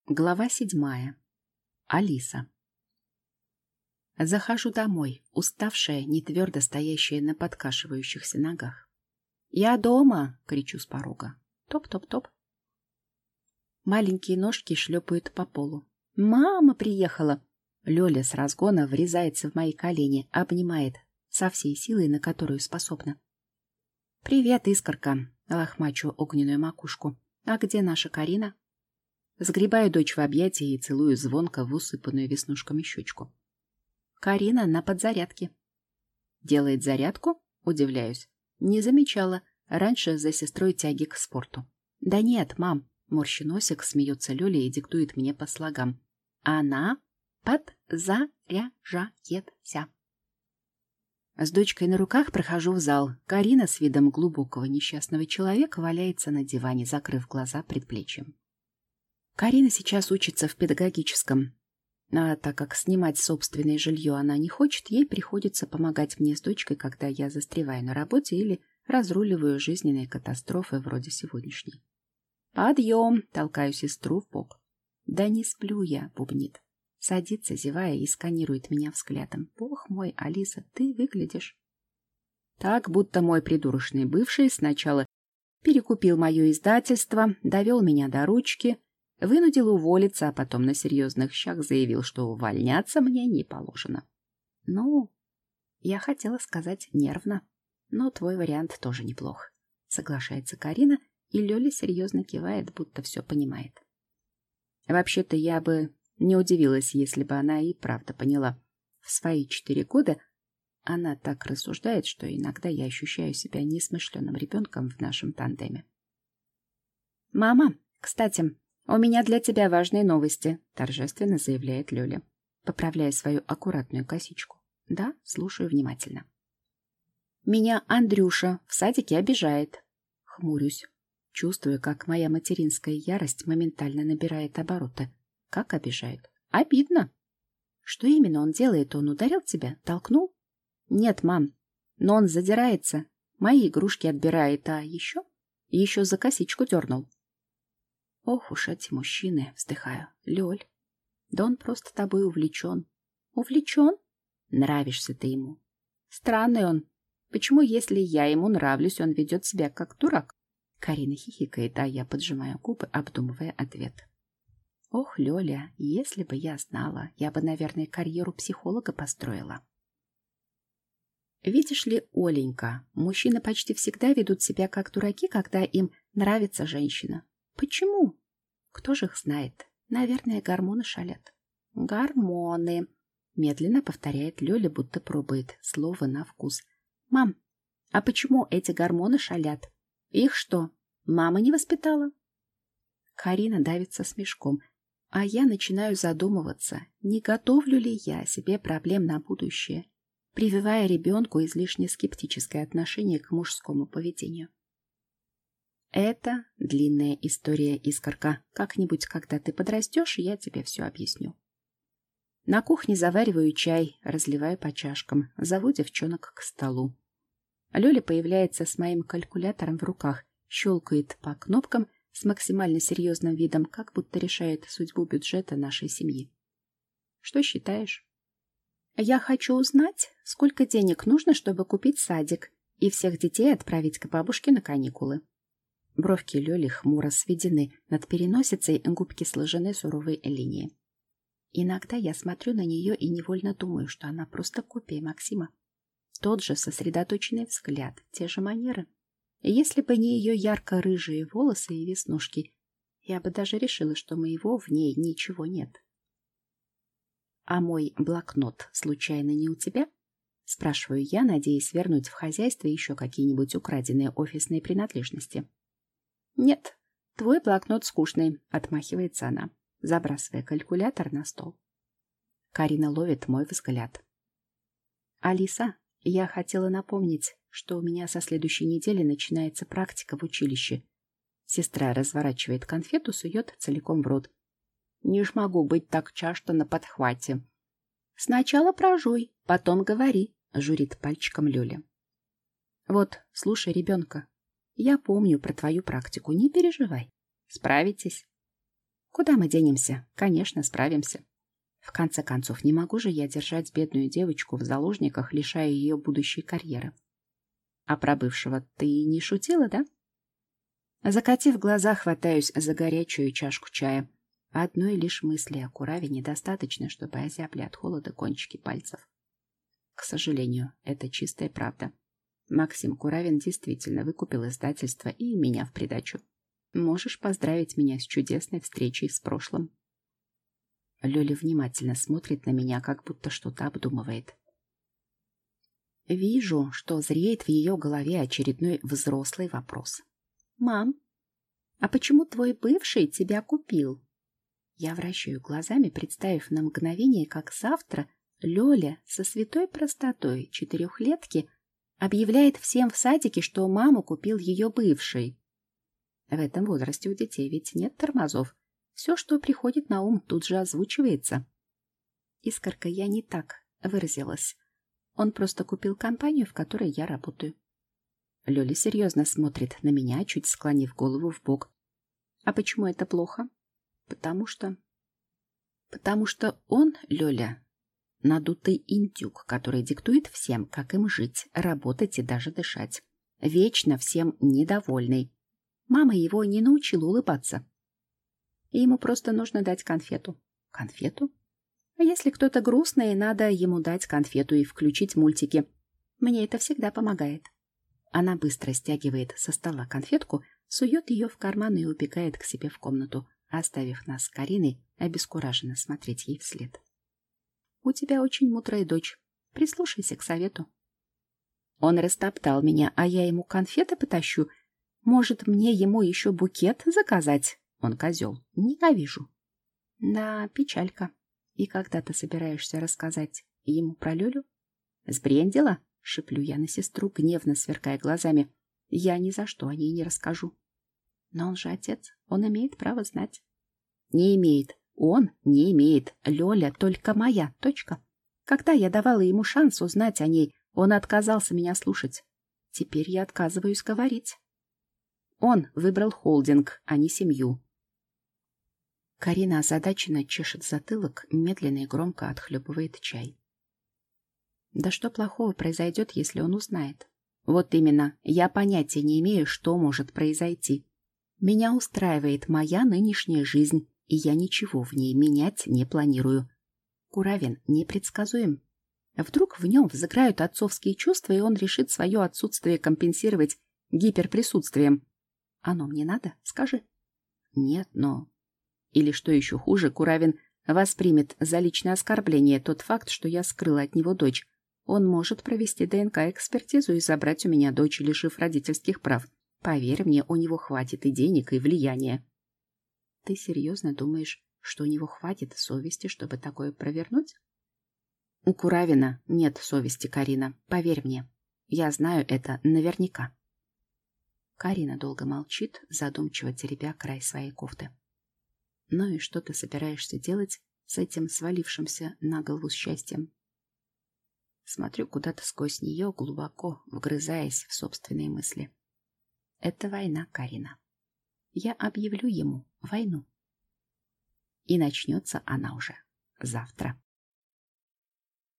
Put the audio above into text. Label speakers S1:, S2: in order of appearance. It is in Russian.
S1: Глава 7. Алиса. Захожу домой, уставшая, не твердо стоящая на подкашивающихся ногах. «Я дома!» — кричу с порога. Топ-топ-топ. Маленькие ножки шлепают по полу. «Мама приехала!» Лёля с разгона врезается в мои колени, обнимает со всей силой, на которую способна. «Привет, Искорка!» — лохмачу огненную макушку. «А где наша Карина?» Сгребаю дочь в объятия и целую звонко в усыпанную веснушками щечку. Карина на подзарядке. Делает зарядку? Удивляюсь. Не замечала. Раньше за сестрой тяги к спорту. Да нет, мам. Морщи носик, смеется Лёля и диктует мне по слогам. Она подзаряжается. С дочкой на руках прохожу в зал. Карина с видом глубокого несчастного человека валяется на диване, закрыв глаза предплечьем. Карина сейчас учится в педагогическом, а так как снимать собственное жилье она не хочет, ей приходится помогать мне с дочкой, когда я застреваю на работе или разруливаю жизненные катастрофы вроде сегодняшней. «Подъем!» — толкаю сестру в бок. «Да не сплю я!» — бубнит. Садится, зевая, и сканирует меня взглядом. «Бог мой, Алиса, ты выглядишь...» Так, будто мой придурочный бывший сначала перекупил мое издательство, довел меня до ручки, вынудил уволиться, а потом на серьезных щах заявил, что увольняться мне не положено. Ну, я хотела сказать нервно, но твой вариант тоже неплох. Соглашается Карина, и Лёля серьезно кивает, будто все понимает. Вообще-то я бы не удивилась, если бы она и правда поняла. В свои 4 года она так рассуждает, что иногда я ощущаю себя несмышленым ребенком в нашем тандеме. «Мама, кстати, у меня для тебя важные новости», — торжественно заявляет Лёля, поправляя свою аккуратную косичку. «Да, слушаю внимательно». «Меня Андрюша в садике обижает». Хмурюсь, чувствую, как моя материнская ярость моментально набирает обороты. Как обижает? Обидно. Что именно он делает? Он ударил тебя? Толкнул? Нет, мам, но он задирается, мои игрушки отбирает, а еще за косичку дернул. Ох уж эти мужчины, вздыхаю. Лёль, да он просто тобой увлечен. Увлечен? Нравишься ты ему. Странный он. Почему, если я ему нравлюсь, он ведет себя как дурак? Карина хихикает, а я поджимаю губы, обдумывая ответ. Ох, Лёля, если бы я знала, я бы, наверное, карьеру психолога построила. Видишь ли, Оленька, мужчины почти всегда ведут себя как дураки, когда им нравится женщина. Почему? Кто же их знает? Наверное, гормоны шалят. Гормоны, медленно повторяет Лёля, будто пробует слово на вкус. Мам, а почему эти гормоны шалят? Их что, мама не воспитала? Карина давится смешком, а я начинаю задумываться, не готовлю ли я себе проблем на будущее, прививая ребенку излишне скептическое отношение к мужскому поведению. Это длинная история, Искорка. Как-нибудь, когда ты подрастешь, я тебе все объясню. На кухне завариваю чай, разливаю по чашкам, зову девчонок к столу. Лёля появляется с моим калькулятором в руках, щелкает по кнопкам с максимально серьезным видом, как будто решает судьбу бюджета нашей семьи. Что считаешь? Я хочу узнать, сколько денег нужно, чтобы купить садик и всех детей отправить к бабушке на каникулы. Бровки Лёли хмуро сведены, над переносицей губки сложены суровой линией. Иногда я смотрю на нее и невольно думаю, что она просто копия Максима. Тот же сосредоточенный взгляд, те же манеры. И если бы не ее ярко-рыжие волосы и веснушки, я бы даже решила, что моего в ней ничего нет. «А мой блокнот случайно не у тебя?» — спрашиваю я, надеясь вернуть в хозяйство еще какие-нибудь украденные офисные принадлежности. «Нет, твой блокнот скучный», — отмахивается она, забрасывая калькулятор на стол. Карина ловит мой взгляд. «Алиса, я хотела напомнить, что у меня со следующей недели начинается практика в училище». Сестра разворачивает конфету, сует целиком в рот. «Не ж могу быть так часто на подхвате». «Сначала прожуй, потом говори», — журит пальчиком Лёля. «Вот, слушай, ребенка, я помню про твою практику, не переживай. Справитесь». Куда мы денемся? Конечно, справимся. В конце концов, не могу же я держать бедную девочку в заложниках, лишая ее будущей карьеры. А про бывшего ты не шутила, да? Закатив глаза, хватаюсь за горячую чашку чая. Одной лишь мысли о Кураве недостаточно, чтобы озябли от холода кончики пальцев. К сожалению, это чистая правда. Максим Куравин действительно выкупил издательство и меня в придачу. Можешь поздравить меня с чудесной встречей с прошлым. Лёля внимательно смотрит на меня, как будто что-то обдумывает. Вижу, что зреет в ее голове очередной взрослый вопрос. «Мам, а почему твой бывший тебя купил?» Я вращаю глазами, представив на мгновение, как завтра Лёля со святой простотой 4-летки объявляет всем в садике, что маму купил ее бывший. В этом возрасте у детей ведь нет тормозов. Все, что приходит на ум, тут же озвучивается. Искорка, я не так выразилась. Он просто купил компанию, в которой я работаю. Лёля серьезно смотрит на меня, чуть склонив голову в бок. А почему это плохо? Потому что он, Лёля, надутый индюк, который диктует всем, как им жить, работать и даже дышать. Вечно всем недовольный. Мама его не научила улыбаться. И ему просто нужно дать конфету. Конфету? А если кто-то грустный, надо ему дать конфету и включить мультики. Мне это всегда помогает. Она быстро стягивает со стола конфетку, сует ее в карман и убегает к себе в комнату, оставив нас с Кариной обескураженно смотреть ей вслед. «У тебя очень мудрая дочь. Прислушайся к совету». Он растоптал меня, а я ему конфеты потащу. Может, мне ему еще букет заказать? Он козел. Ненавижу. Да, печалька. И когда ты собираешься рассказать ему про Лёлю? Сбрендила? Шиплю я на сестру, гневно сверкая глазами. Я ни за что о ней не расскажу. Но он же отец, он имеет право знать. Не имеет. Он не имеет. Лёля только моя. Точка. Когда я давала ему шанс узнать о ней, он отказался меня слушать. Теперь я отказываюсь говорить. Он выбрал холдинг, а не семью. Карина озадаченно чешет затылок, медленно и громко отхлебывает чай. Да что плохого произойдет, если он узнает? Вот именно, я понятия не имею, что может произойти. Меня устраивает моя нынешняя жизнь, и я ничего в ней менять не планирую. Куравин непредсказуем. Вдруг в нем взыграют отцовские чувства, и он решит свое отсутствие компенсировать гиперприсутствием. Оно мне надо? Скажи. Нет, но... Или, что еще хуже, Куравин воспримет за личное оскорбление тот факт, что я скрыла от него дочь. Он может провести ДНК-экспертизу и забрать у меня дочь, лишив родительских прав. Поверь мне, у него хватит и денег, и влияния. Ты серьезно думаешь, что у него хватит совести, чтобы такое провернуть? У Куравина нет совести, Карина. Поверь мне. Я знаю это наверняка. Карина долго молчит, задумчиво теребя край своей кофты. Ну и что ты собираешься делать с этим свалившимся на голову счастьем? Смотрю куда-то сквозь нее, глубоко вгрызаясь в собственные мысли. Это война, Карина. Я объявлю ему войну. И начнется она уже завтра.